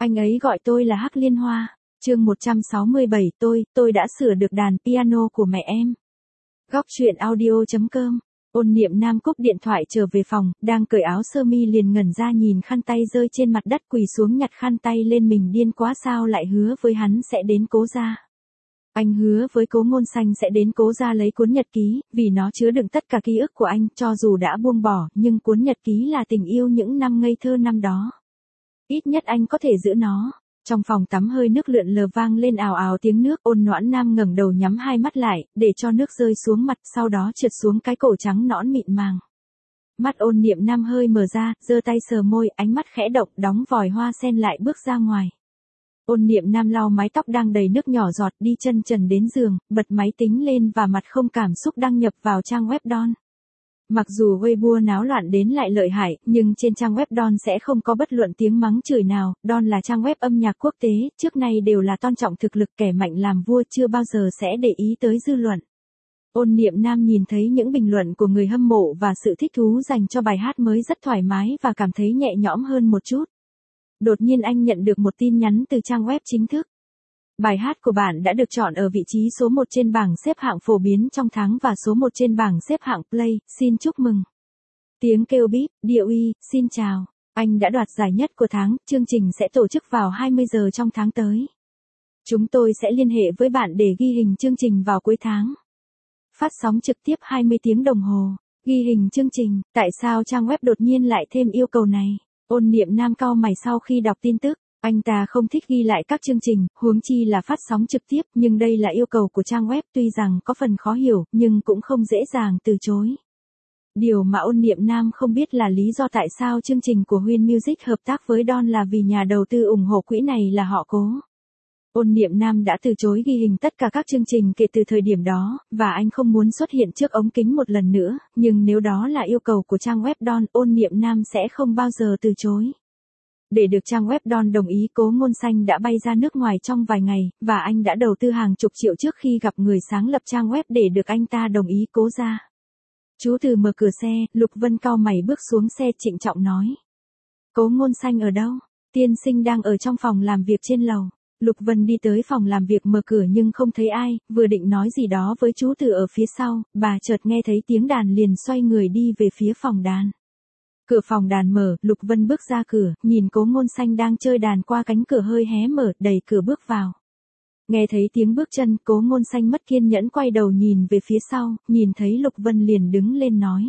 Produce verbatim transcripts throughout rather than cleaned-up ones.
Anh ấy gọi tôi là Hắc Liên Hoa. Chương một trăm sáu mươi bảy tôi, tôi đã sửa được đàn piano của mẹ em. Góc truyện audio chấm com. Ôn Niệm Nam cúp điện thoại trở về phòng, đang cởi áo sơ mi liền ngẩn ra nhìn khăn tay rơi trên mặt đất, quỳ xuống nhặt khăn tay lên. Mình điên quá sao lại hứa với hắn sẽ đến Cố gia. Anh hứa với Cố Ngôn Xanh sẽ đến Cố gia lấy cuốn nhật ký, vì nó chứa đựng tất cả ký ức của anh, cho dù đã buông bỏ, nhưng cuốn nhật ký là tình yêu những năm ngây thơ năm đó. Ít nhất anh có thể giữ nó. Trong phòng tắm hơi nước lượn lờ vang lên ào ào tiếng nước. Ôn Noãn Nam ngẩng đầu nhắm hai mắt lại, để cho nước rơi xuống mặt, sau đó trượt xuống cái cổ trắng nõn mịn màng. Mắt Ôn Niệm Nam hơi mở ra, giơ tay sờ môi, ánh mắt khẽ động, đóng vòi hoa sen lại bước ra ngoài. Ôn Niệm Nam lau mái tóc đang đầy nước nhỏ giọt, đi chân trần đến giường, bật máy tính lên và mặt không cảm xúc đăng nhập vào trang web Don. Mặc dù Weibo náo loạn đến lại lợi hại, nhưng trên trang web Don sẽ không có bất luận tiếng mắng chửi nào. Don là trang web âm nhạc quốc tế, trước nay đều là tôn trọng thực lực, kẻ mạnh làm vua, chưa bao giờ sẽ để ý tới dư luận. Ôn Niệm Nam nhìn thấy những bình luận của người hâm mộ và sự thích thú dành cho bài hát mới rất thoải mái và cảm thấy nhẹ nhõm hơn một chút. Đột nhiên anh nhận được một tin nhắn từ trang web chính thức. Bài hát của bạn đã được chọn ở vị trí số một trên bảng xếp hạng phổ biến trong tháng và số một trên bảng xếp hạng Play, xin chúc mừng. Tiếng kêu bíp, địa uy, xin chào. Anh đã đoạt giải nhất của tháng, chương trình sẽ tổ chức vào hai mươi giờ trong tháng tới. Chúng tôi sẽ liên hệ với bạn để ghi hình chương trình vào cuối tháng. Phát sóng trực tiếp hai mươi tiếng đồng hồ, ghi hình chương trình, tại sao trang web đột nhiên lại thêm yêu cầu này? Ôn Niệm Nam cau mày sau khi đọc tin tức. Anh ta không thích ghi lại các chương trình, huống chi là phát sóng trực tiếp, nhưng đây là yêu cầu của trang web, tuy rằng có phần khó hiểu, nhưng cũng không dễ dàng từ chối. Điều mà Ôn Niệm Nam không biết là lý do tại sao chương trình của Win Music hợp tác với Don là vì nhà đầu tư ủng hộ quỹ này là họ Cố. Ôn Niệm Nam đã từ chối ghi hình tất cả các chương trình kể từ thời điểm đó, và anh không muốn xuất hiện trước ống kính một lần nữa, nhưng nếu đó là yêu cầu của trang web Don, Ôn Niệm Nam sẽ không bao giờ từ chối. Để được trang web Don đồng ý, Cố Ngôn Xanh đã bay ra nước ngoài trong vài ngày, và anh đã đầu tư hàng chục triệu trước khi gặp người sáng lập trang web để được anh ta đồng ý Cố gia. Chú Từ mở cửa xe, Lục Vân cau mày bước xuống xe trịnh trọng nói. Cố Ngôn Xanh ở đâu? Tiên sinh đang ở trong phòng làm việc trên lầu. Lục Vân đi tới phòng làm việc mở cửa nhưng không thấy ai, vừa định nói gì đó với chú Từ ở phía sau, bà chợt nghe thấy tiếng đàn liền xoay người đi về phía phòng đàn. Cửa phòng đàn mở, Lục Vân bước ra cửa, nhìn Cố Ngôn Xanh đang chơi đàn qua cánh cửa hơi hé mở, đẩy cửa bước vào. Nghe thấy tiếng bước chân, Cố Ngôn Xanh mất kiên nhẫn quay đầu nhìn về phía sau, nhìn thấy Lục Vân liền đứng lên nói.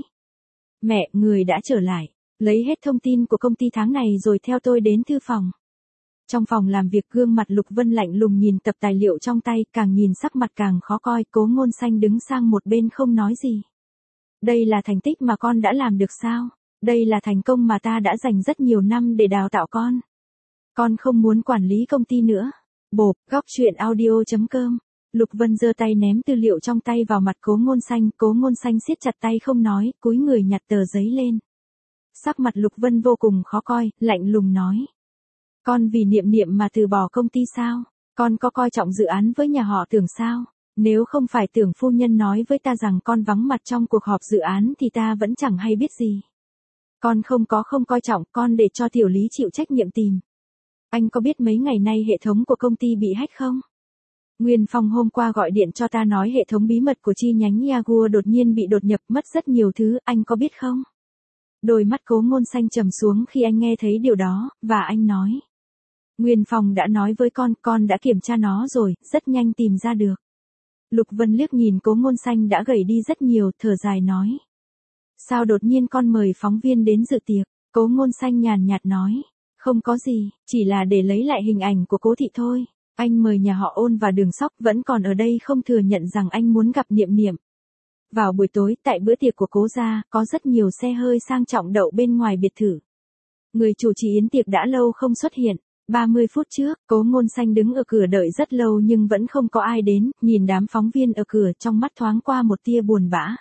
Mẹ, người đã trở lại, lấy hết thông tin của công ty tháng này rồi theo tôi đến thư phòng. Trong phòng làm việc, gương mặt Lục Vân lạnh lùng nhìn tập tài liệu trong tay, càng nhìn sắc mặt càng khó coi. Cố Ngôn Xanh đứng sang một bên không nói gì. Đây là thành tích mà con đã làm được sao? Đây là thành công mà ta đã dành rất nhiều năm để đào tạo con. Con không muốn quản lý công ty nữa. Bộp, góc truyện audio chấm com. Lục Vân giơ tay ném tư liệu trong tay vào mặt Cố Ngôn Xanh. Cố Ngôn Xanh siết chặt tay không nói, cúi người nhặt tờ giấy lên. Sắc mặt Lục Vân vô cùng khó coi, lạnh lùng nói. Con vì Niệm Niệm mà từ bỏ công ty sao? Con có coi trọng dự án với nhà họ Tưởng sao? Nếu không phải Tưởng phu nhân nói với ta rằng con vắng mặt trong cuộc họp dự án thì ta vẫn chẳng hay biết gì. Con không có không coi trọng, con để cho Tiểu Lý chịu trách nhiệm tìm. Anh có biết mấy ngày nay hệ thống của công ty bị hack không? Nguyên Phong hôm qua gọi điện cho ta nói hệ thống bí mật của chi nhánh Yagua đột nhiên bị đột nhập, mất rất nhiều thứ, anh có biết không? Đôi mắt Cố Ngôn Xanh trầm xuống khi anh nghe thấy điều đó, và anh nói. Nguyên Phong đã nói với con, con đã kiểm tra nó rồi, rất nhanh tìm ra được. Lục Vân liếc nhìn Cố Ngôn Xanh đã gầy đi rất nhiều, thở dài nói. Sao đột nhiên con mời phóng viên đến dự tiệc? Cố Ngôn Xanh nhàn nhạt nói. Không có gì, chỉ là để lấy lại hình ảnh của Cố thị thôi. Anh mời nhà họ Ôn và Đường Sóc vẫn còn ở đây không thừa nhận rằng anh muốn gặp Niệm Niệm. Vào buổi tối, tại bữa tiệc của Cố gia, có rất nhiều xe hơi sang trọng đậu bên ngoài biệt thự. Người chủ trì yến tiệc đã lâu không xuất hiện. ba mươi phút trước, Cố Ngôn Xanh đứng ở cửa đợi rất lâu nhưng vẫn không có ai đến, nhìn đám phóng viên ở cửa trong mắt thoáng qua một tia buồn bã.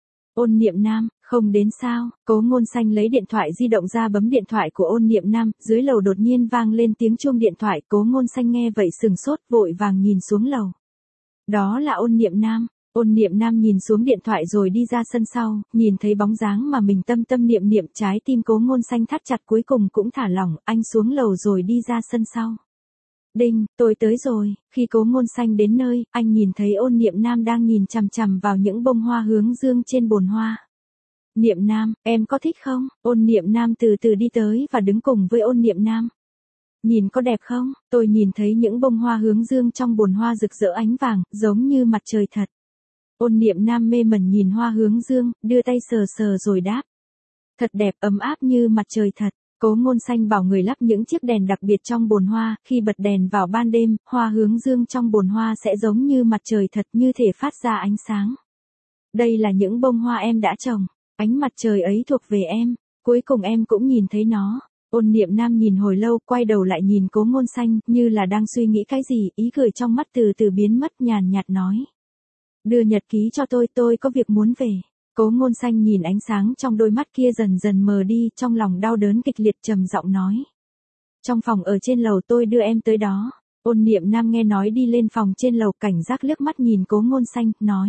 Ôn Niệm Nam, không đến sao? Cố Ngôn Xanh lấy điện thoại di động ra bấm điện thoại của Ôn Niệm Nam, dưới lầu đột nhiên vang lên tiếng chuông điện thoại. Cố Ngôn Xanh nghe vậy sừng sốt, vội vàng nhìn xuống lầu. Đó là Ôn Niệm Nam. Ôn Niệm Nam nhìn xuống điện thoại rồi đi ra sân sau, nhìn thấy bóng dáng mà mình tâm tâm niệm niệm, trái tim Cố Ngôn Xanh thắt chặt cuối cùng cũng thả lỏng, anh xuống lầu rồi đi ra sân sau. Đinh, tôi tới rồi. Khi Cố Ngôn Xanh đến nơi, anh nhìn thấy Ôn Niệm Nam đang nhìn chằm chằm vào những bông hoa hướng dương trên bồn hoa. Niệm Nam, em có thích không? Ôn Niệm Nam từ từ đi tới và đứng cùng với Ôn Niệm Nam. Nhìn có đẹp không? Tôi nhìn thấy những bông hoa hướng dương trong bồn hoa rực rỡ ánh vàng, giống như mặt trời thật. Ôn Niệm Nam mê mẩn nhìn hoa hướng dương, đưa tay sờ sờ rồi đáp. Thật đẹp, ấm áp như mặt trời thật. Cố Ngôn Xanh bảo người lắp những chiếc đèn đặc biệt trong bồn hoa, khi bật đèn vào ban đêm, hoa hướng dương trong bồn hoa sẽ giống như mặt trời thật, như thể phát ra ánh sáng. Đây là những bông hoa em đã trồng, ánh mặt trời ấy thuộc về em, cuối cùng em cũng nhìn thấy nó. Ôn Niệm Nam nhìn hồi lâu, quay đầu lại nhìn Cố Ngôn Xanh, như là đang suy nghĩ cái gì, ý cười trong mắt từ từ biến mất, nhàn nhạt nói. Đưa nhật ký cho tôi, tôi có việc muốn về. Cố Ngôn Xanh nhìn ánh sáng trong đôi mắt kia dần dần mờ đi, trong lòng đau đớn kịch liệt trầm giọng nói. Trong phòng ở trên lầu, tôi đưa em tới đó. Ôn Niệm Nam nghe nói đi lên phòng trên lầu, cảnh giác liếc mắt nhìn Cố Ngôn Xanh, nói.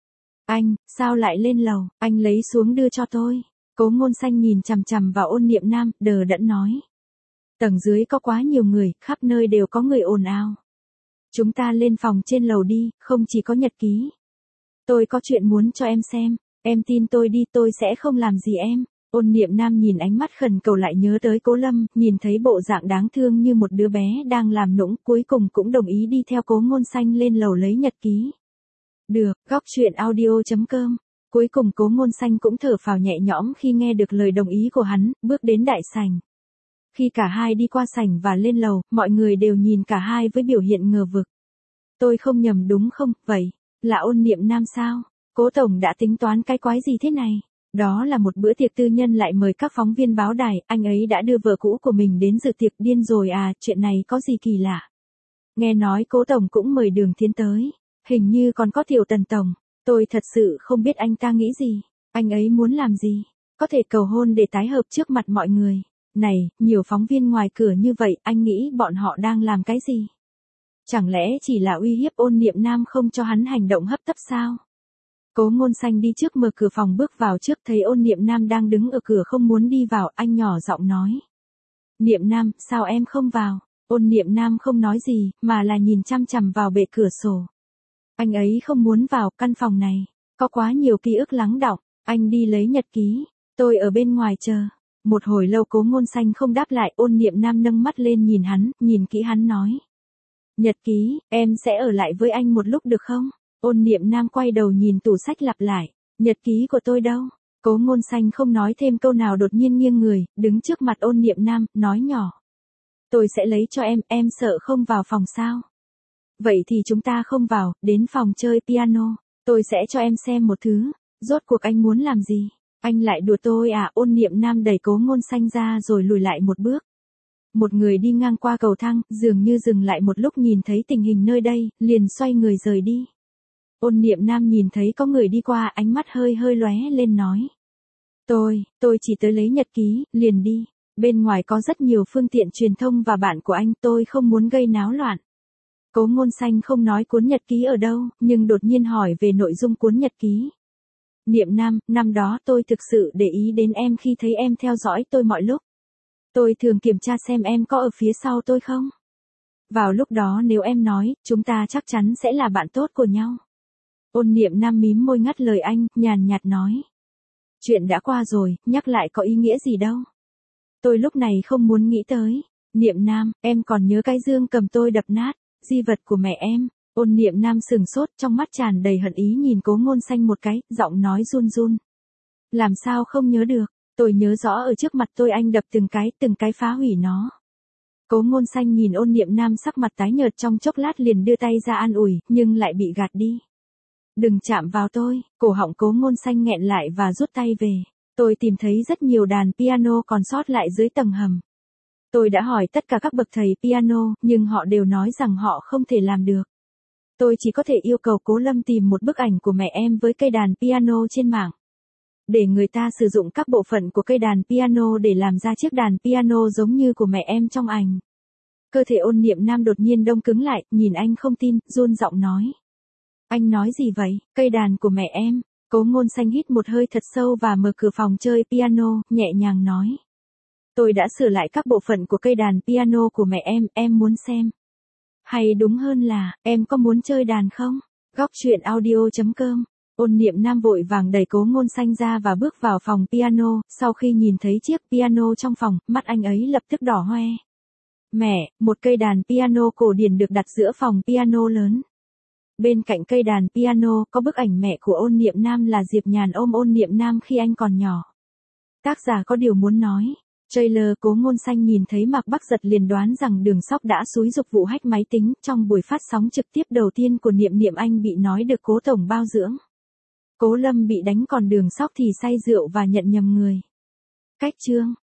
Anh, sao lại lên lầu, anh lấy xuống đưa cho tôi. Cố Ngôn Xanh nhìn chằm chằm vào Ôn Niệm Nam, đờ đẫn nói. Tầng dưới có quá nhiều người, khắp nơi đều có người ồn ào. Chúng ta lên phòng trên lầu đi, không chỉ có nhật ký. Tôi có chuyện muốn cho em xem, em tin tôi đi, tôi sẽ không làm gì em. Ôn Niệm Nam nhìn ánh mắt khẩn cầu lại nhớ tới Cố Lâm, nhìn thấy bộ dạng đáng thương như một đứa bé đang làm nũng, cuối cùng cũng đồng ý đi theo Cố Ngôn Xanh lên lầu lấy nhật ký. Được, góc truyện audio chấm com. Cuối cùng Cố Ngôn Xanh cũng thở phào nhẹ nhõm khi nghe được lời đồng ý của hắn, bước đến đại sảnh. Khi cả hai đi qua sảnh và lên lầu, mọi người đều nhìn cả hai với biểu hiện ngờ vực. Tôi không nhầm đúng không, vậy, là Ôn Niệm Nam sao? Cố Tổng đã tính toán cái quái gì thế này? Đó là một bữa tiệc tư nhân lại mời các phóng viên báo đài, anh ấy đã đưa vợ cũ của mình đến dự tiệc, điên rồi à, chuyện này có gì kỳ lạ? Nghe nói Cố Tổng cũng mời Đường Thiến tới, hình như còn có Tiểu Tần Tổng, tôi thật sự không biết anh ta nghĩ gì, anh ấy muốn làm gì, có thể cầu hôn để tái hợp trước mặt mọi người. Này, nhiều phóng viên ngoài cửa như vậy, anh nghĩ bọn họ đang làm cái gì? Chẳng lẽ chỉ là uy hiếp Ôn Niệm Nam không cho hắn hành động hấp tấp sao? Cố Ngôn Xanh đi trước mở cửa phòng bước vào trước, thấy Ôn Niệm Nam đang đứng ở cửa không muốn đi vào, anh nhỏ giọng nói. Niệm Nam, sao em không vào? Ôn Niệm Nam không nói gì, mà là nhìn chăm chằm vào bệ cửa sổ. Anh ấy không muốn vào căn phòng này, có quá nhiều ký ức lắng đọng, anh đi lấy nhật ký, tôi ở bên ngoài chờ. Một hồi lâu Cố Ngôn Xanh không đáp lại, Ôn Niệm Nam nâng mắt lên nhìn hắn, nhìn kỹ hắn nói. Nhật ký, em sẽ ở lại với anh một lúc được không? Ôn Niệm Nam quay đầu nhìn tủ sách lặp lại, nhật ký của tôi đâu? Cố Ngôn Xanh không nói thêm câu nào, đột nhiên nghiêng người, đứng trước mặt Ôn Niệm Nam, nói nhỏ. Tôi sẽ lấy cho em, em sợ không vào phòng sao? Vậy thì chúng ta không vào, đến phòng chơi piano, tôi sẽ cho em xem một thứ, rốt cuộc anh muốn làm gì? Anh lại đùa tôi à? Ôn Niệm Nam đẩy Cố Ngôn Xanh ra rồi lùi lại một bước. Một người đi ngang qua cầu thang, dường như dừng lại một lúc nhìn thấy tình hình nơi đây, liền xoay người rời đi. Ôn Niệm Nam nhìn thấy có người đi qua, ánh mắt hơi hơi lóe lên nói. Tôi, tôi chỉ tới lấy nhật ký, liền đi. Bên ngoài có rất nhiều phương tiện truyền thông và bạn của anh, tôi không muốn gây náo loạn. Cố Ngôn Xanh không nói cuốn nhật ký ở đâu, nhưng đột nhiên hỏi về nội dung cuốn nhật ký. Niệm Nam, năm đó tôi thực sự để ý đến em khi thấy em theo dõi tôi mọi lúc. Tôi thường kiểm tra xem em có ở phía sau tôi không. Vào lúc đó nếu em nói, chúng ta chắc chắn sẽ là bạn tốt của nhau. Ôn Niệm Nam mím môi ngắt lời anh, nhàn nhạt nói. Chuyện đã qua rồi, nhắc lại có ý nghĩa gì đâu. Tôi lúc này không muốn nghĩ tới. Niệm Nam, em còn nhớ cái dương cầm tôi đập nát, di vật của mẹ em. Ôn Niệm Nam sừng sốt, trong mắt tràn đầy hận ý nhìn Cố Ngôn Xanh một cái, giọng nói run run. Làm sao không nhớ được, tôi nhớ rõ ở trước mặt tôi anh đập từng cái, từng cái phá hủy nó. Cố Ngôn Xanh nhìn Ôn Niệm Nam sắc mặt tái nhợt, trong chốc lát liền đưa tay ra an ủi, nhưng lại bị gạt đi. Đừng chạm vào tôi, cổ họng Cố Ngôn Xanh nghẹn lại và rút tay về. Tôi tìm thấy rất nhiều đàn piano còn sót lại dưới tầng hầm. Tôi đã hỏi tất cả các bậc thầy piano, nhưng họ đều nói rằng họ không thể làm được. Tôi chỉ có thể yêu cầu Cố Lâm tìm một bức ảnh của mẹ em với cây đàn piano trên mạng. Để người ta sử dụng các bộ phận của cây đàn piano để làm ra chiếc đàn piano giống như của mẹ em trong ảnh. Cơ thể Ôn Niệm Nam đột nhiên đông cứng lại, nhìn anh không tin, run giọng nói. Anh nói gì vậy, cây đàn của mẹ em. Cố Ngôn Xanh hít một hơi thật sâu và mở cửa phòng chơi piano, nhẹ nhàng nói. Tôi đã sửa lại các bộ phận của cây đàn piano của mẹ em, em muốn xem. Hay đúng hơn là, em có muốn chơi đàn không? Góc truyện audio chấm com. Ôn Niệm Nam vội vàng đẩy Cố Ngôn Xanh ra và bước vào phòng piano, sau khi nhìn thấy chiếc piano trong phòng, mắt anh ấy lập tức đỏ hoe. Mẹ, một cây đàn piano cổ điển được đặt giữa phòng piano lớn. Bên cạnh cây đàn piano có bức ảnh mẹ của Ôn Niệm Nam là Diệp Nhàn ôm Ôn Niệm Nam khi anh còn nhỏ. Tác giả có điều muốn nói. Trailer Cố Ngôn Xanh nhìn thấy Mạc Bắc Giật liền đoán rằng Đường Sóc đã xúi giục vụ hack máy tính trong buổi phát sóng trực tiếp đầu tiên của Niệm Niệm Anh bị nói được Cố tổng bao dưỡng. Cố Lâm bị đánh còn Đường Sóc thì say rượu và nhận nhầm người. Cách chương